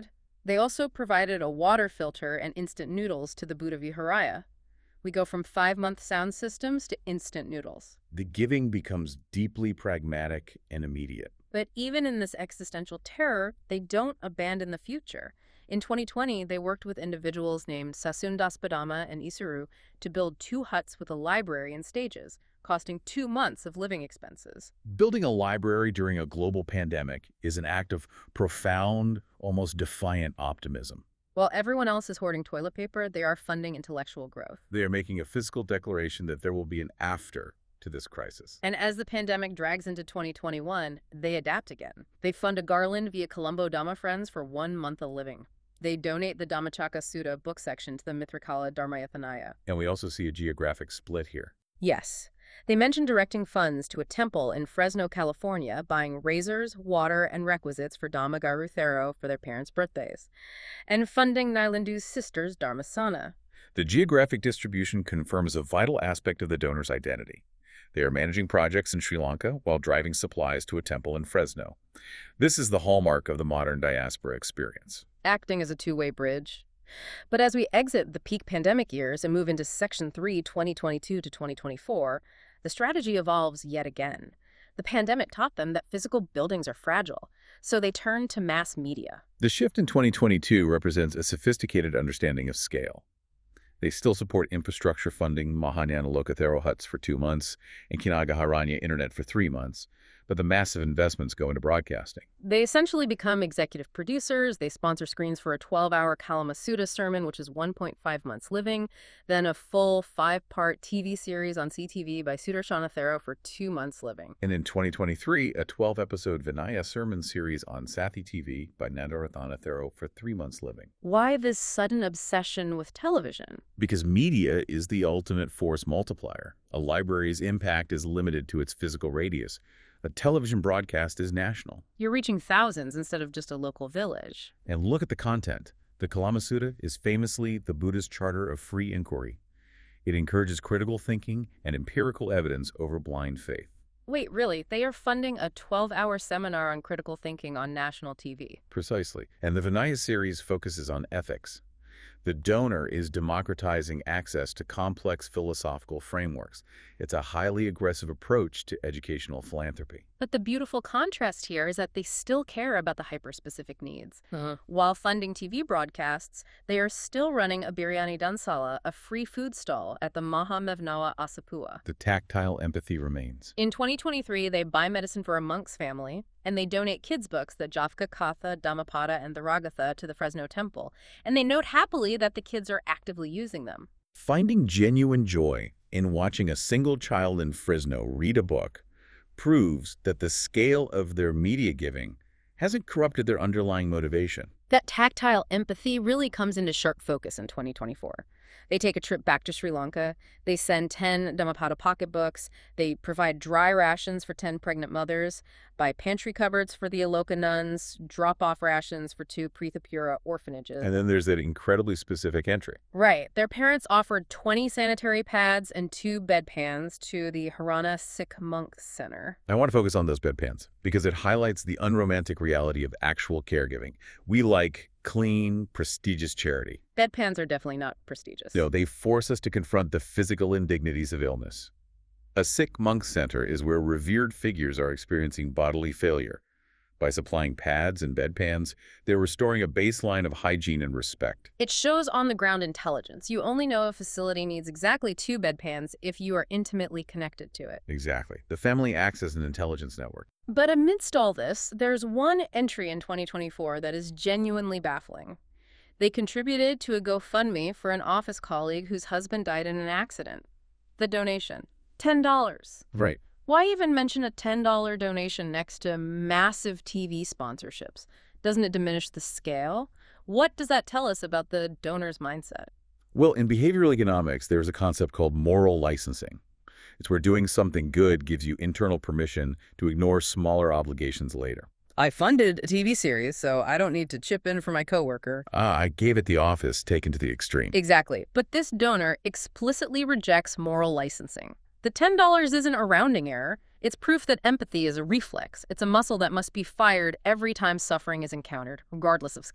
They also provided a water filter and instant noodles to the Buddha Viharaya. We go from five-month sound systems to instant noodles. The giving becomes deeply pragmatic and immediate. But even in this existential terror, they don't abandon the future. In twenty twenty, they worked with individuals named Sasun Daspadama and Isuru to build two huts with a library and stages, costing two months of living expenses. Building a library during a global pandemic is an act of profound, almost defiant optimism. While everyone else is hoarding toilet paper, they are funding intellectual growth. They are making a physical declaration that there will be an after to this crisis. And as the pandemic drags into twenty twenty-one, they adapt again. They fund a garland via Colombo Dhamma Friends for one month of living. They donate the Dhammacakka Sutta book section to the Mitrakala Dharmayathanaya. And we also see a geographic split here. Yes. They mention directing funds to a temple in Fresno, California, buying razors, water, and requisites for Dhammagaru Thero for their parents' birthdays, and funding Nilandu's sister's Dharmasana. The geographic distribution confirms a vital aspect of the donor's identity. They are managing projects in Sri Lanka while driving supplies to a temple in Fresno. This is the hallmark of the modern diaspora experience. Acting as a two-way bridge. But as we exit the peak pandemic years and move into Section three, twenty twenty-two to twenty twenty-four, the strategy evolves yet again. The pandemic taught them that physical buildings are fragile, so they turn to mass media. The shift in twenty twenty-two represents a sophisticated understanding of scale. They still support infrastructure funding, Mahanyana Lokathero huts for two months, and Kinagaharanya Internet for three months, but the massive investments go into broadcasting. They essentially become executive producers. They sponsor screens for a twelve-hour Kalama Sutta sermon, which is one point five months living, then a full five-part T V series on C T V by Sudarshana Thero for two months living. And in twenty twenty-three, a twelve-episode Vinaya sermon series on Sathi T V by Nandaratana Thero for three months living. Why this sudden obsession with television? Because media is the ultimate force multiplier. A library's impact is limited to its physical radius. A television broadcast is national. You're reaching thousands instead of just a local village. And look at the content. The Kalama Sutta is famously the Buddha's charter of free inquiry. It encourages critical thinking and empirical evidence over blind faith. Wait, really? They are funding a twelve-hour seminar on critical thinking on national T V. Precisely. And the Vinaya series focuses on ethics. The donor is democratizing access to complex philosophical frameworks. It's a highly aggressive approach to educational philanthropy. But the beautiful contrast here is that they still care about the hyper-specific needs. Uh-huh. While funding T V broadcasts, they are still running a Biryani Dansala, a free food stall at the Maha Mevnawa Asapua. The tactile empathy remains. In twenty twenty-three, they buy medicine for a monk's family, and they donate kids' books, the Javka Katha, Dhammapada, and the Ragatha, to the Fresno Temple. And they note happily that the kids are actively using them. Finding genuine joy in watching a single child in Fresno read a book proves that the scale of their media giving hasn't corrupted their underlying motivation. That tactile empathy really comes into sharp focus in twenty twenty-four. They take a trip back to Sri Lanka. They send ten Dhammapada pocketbooks. They provide dry rations for ten pregnant mothers, buy pantry cupboards for the Aloka nuns, drop off rations for two Prithapura orphanages. And then there's that incredibly specific entry. Right. Their parents offered twenty sanitary pads and two bedpans to the Harana Sikh Monk Center. I want to focus on those bedpans because it highlights the unromantic reality of actual caregiving. We like clean, prestigious charity. Bedpans are definitely not prestigious. No, they force us to confront the physical indignities of illness. A Sikh monk center is where revered figures are experiencing bodily failure. By supplying pads and bedpans, they're restoring a baseline of hygiene and respect. It shows on-the-ground intelligence. You only know a facility needs exactly two bedpans if you are intimately connected to it. Exactly. The family acts as an intelligence network. But amidst all this, there's one entry in twenty twenty-four that is genuinely baffling. They contributed to a GoFundMe for an office colleague whose husband died in an accident. The donation, ten dollars. Right. Why even mention a ten dollar donation next to massive T V sponsorships? Doesn't it diminish the scale? What does that tell us about the donor's mindset? Well, in behavioral economics, there's a concept called moral licensing. It's where doing something good gives you internal permission to ignore smaller obligations later. I funded a T V series, so I don't need to chip in for my coworker. Ah, I gave it the office, taken to the extreme. Exactly. But this donor explicitly rejects moral licensing. The ten dollars isn't a rounding error. It's proof that empathy is a reflex. It's a muscle that must be fired every time suffering is encountered, regardless of scale.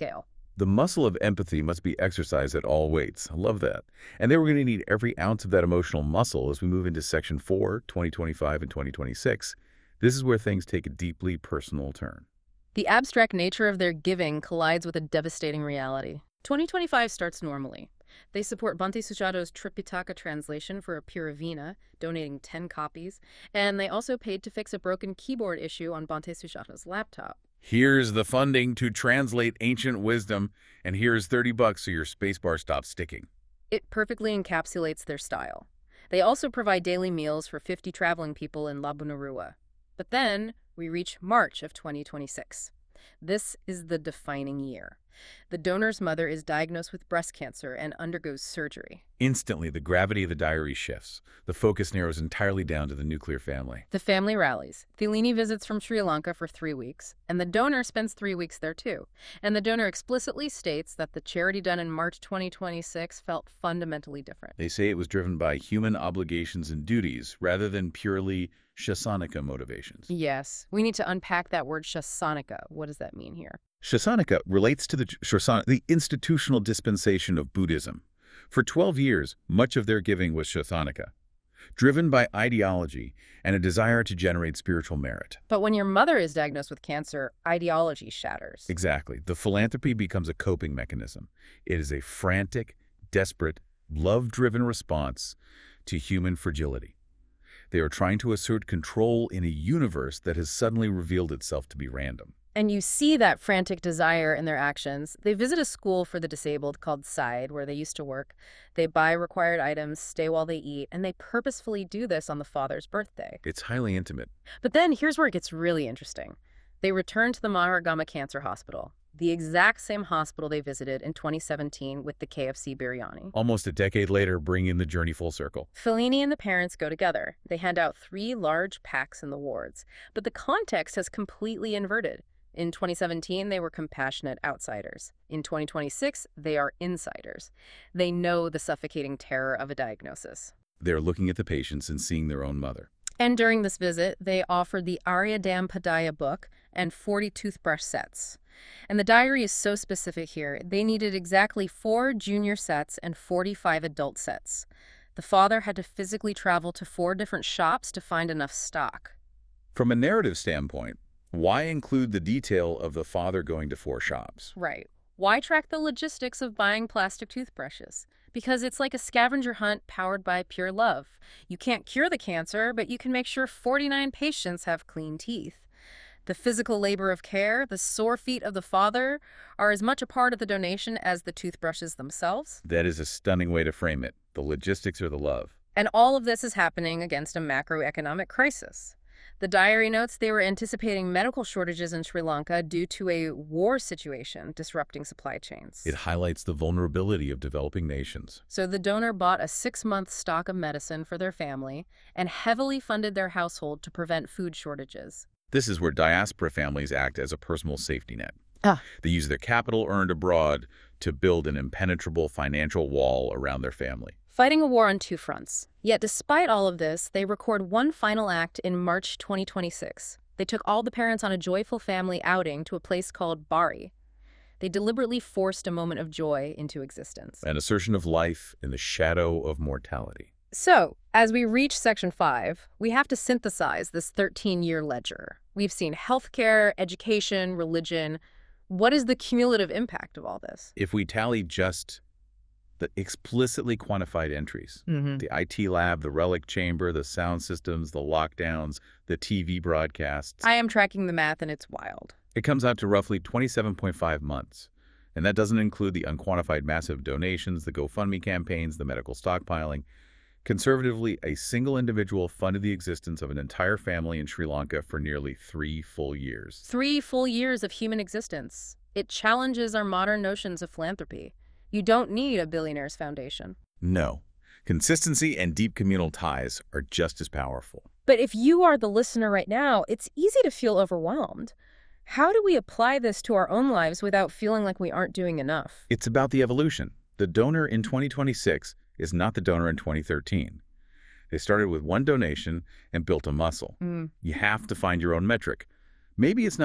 The muscle of empathy must be exercised at all weights. I love that. And then we're going to need every ounce of that emotional muscle as we move into Section four, twenty twenty-five, and twenty twenty-six. This is where things take a deeply personal turn. The abstract nature of their giving collides with a devastating reality. twenty twenty-five starts normally. They support Bhante Suchato's Tripitaka translation for Apiravina, donating ten copies, and they also paid to fix a broken keyboard issue on Bhante Suchato's laptop. Here's the funding to translate ancient wisdom, and here's thirty bucks so your spacebar stops sticking. It perfectly encapsulates their style. They also provide daily meals for fifty traveling people in Labunarua. But then we reach March of twenty twenty-six. This is the defining year. The donor's mother is diagnosed with breast cancer and undergoes surgery. Instantly, the gravity of the diary shifts. The focus narrows entirely down to the nuclear family. The family rallies. Thelini visits from Sri Lanka for three weeks, and the donor spends three weeks there too. And the donor explicitly states that the charity done in March twenty twenty-six felt fundamentally different. They say it was driven by human obligations and duties rather than purely Shasanika motivations. Yes, we need to unpack that word Shasanika. What does that mean here? Shasanika relates to the Shasana, the institutional dispensation of Buddhism. For twelve years, much of their giving was Shasanika, driven by ideology and a desire to generate spiritual merit. But when your mother is diagnosed with cancer, ideology shatters. Exactly. The philanthropy becomes a coping mechanism. It is a frantic, desperate, love-driven response to human fragility. They are trying to assert control in a universe that has suddenly revealed itself to be random. And you see that frantic desire in their actions. They visit a school for the disabled called Side, where they used to work. They buy required items, stay while they eat, and they purposefully do this on the father's birthday. It's highly intimate. But then here's where it gets really interesting. They return to the Maharagama Cancer Hospital, the exact same hospital they visited in twenty seventeen with the K F C biryani. Almost a decade later, bringing the journey full circle. Fellini and the parents go together. They hand out three large packs in the wards. But the context has completely inverted. In twenty seventeen, they were compassionate outsiders. In twenty twenty-six, they are insiders. They know the suffocating terror of a diagnosis. They're looking at the patients and seeing their own mother. And during this visit, they offered the Arya Dampadaya book and forty toothbrush sets. And the diary is so specific here. They needed exactly four junior sets and forty-five adult sets. The father had to physically travel to four different shops to find enough stock. From a narrative standpoint, why include the detail of the father going to four shops? Right. Why track the logistics of buying plastic toothbrushes? Because it's like a scavenger hunt powered by pure love. You can't cure the cancer, but you can make sure forty-nine patients have clean teeth. The physical labor of care, the sore feet of the father, are as much a part of the donation as the toothbrushes themselves. That is a stunning way to frame it. The logistics are the love. And all of this is happening against a macroeconomic crisis. The diary notes they were anticipating medical shortages in Sri Lanka due to a war situation disrupting supply chains. It highlights the vulnerability of developing nations. So the donor bought a six-month stock of medicine for their family and heavily funded their household to prevent food shortages. This is where diaspora families act as a personal safety net. Ah. They use their capital earned abroad to build an impenetrable financial wall around their family. Fighting a war on two fronts. Yet despite all of this, they record one final act in March twenty twenty-six. They took all the parents on a joyful family outing to a place called Bari. They deliberately forced a moment of joy into existence. An assertion of life in the shadow of mortality. So, as we reach Section five, we have to synthesize this thirteen-year ledger. We've seen healthcare, education, religion. What is the cumulative impact of all this? If we tally just the explicitly quantified entries, Mm-hmm. the I T lab, the relic chamber, the sound systems, the lockdowns, the T V broadcasts, I am tracking the math, and it's wild. it comes out to roughly twenty-seven point five months. And that doesn't include the unquantified massive donations, the GoFundMe campaigns, the medical stockpiling. Conservatively, a single individual funded the existence of an entire family in Sri Lanka for nearly three full years. Three full years of human existence. It challenges our modern notions of philanthropy. You don't need a billionaire's foundation. No. Consistency and deep communal ties are just as powerful. But if you are the listener right now, it's easy to feel overwhelmed. How do we apply this to our own lives without feeling like we aren't doing enough? It's about the evolution. The donor in twenty twenty-six is not the donor in twenty thirteen. They started with one donation and built a muscle. Mm. You have to find your own metric. Maybe it's not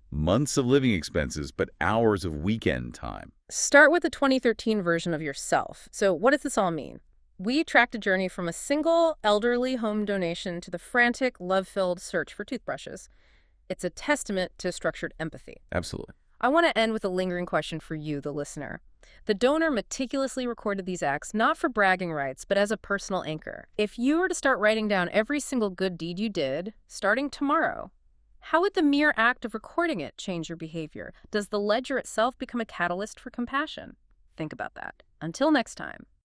months of living expenses, but hours of weekend time. Start with the twenty thirteen version of yourself. So what does this all mean? We tracked a journey from a single elderly home donation to the frantic, love-filled search for toothbrushes. It's a testament to structured empathy. Absolutely. I want to end with a lingering question for you, the listener. The donor meticulously recorded these acts not for bragging rights, but as a personal anchor. If you were to start writing down every single good deed you did, starting tomorrow, how would the mere act of recording it change your behavior? Does the ledger itself become a catalyst for compassion? Think about that. Until next time.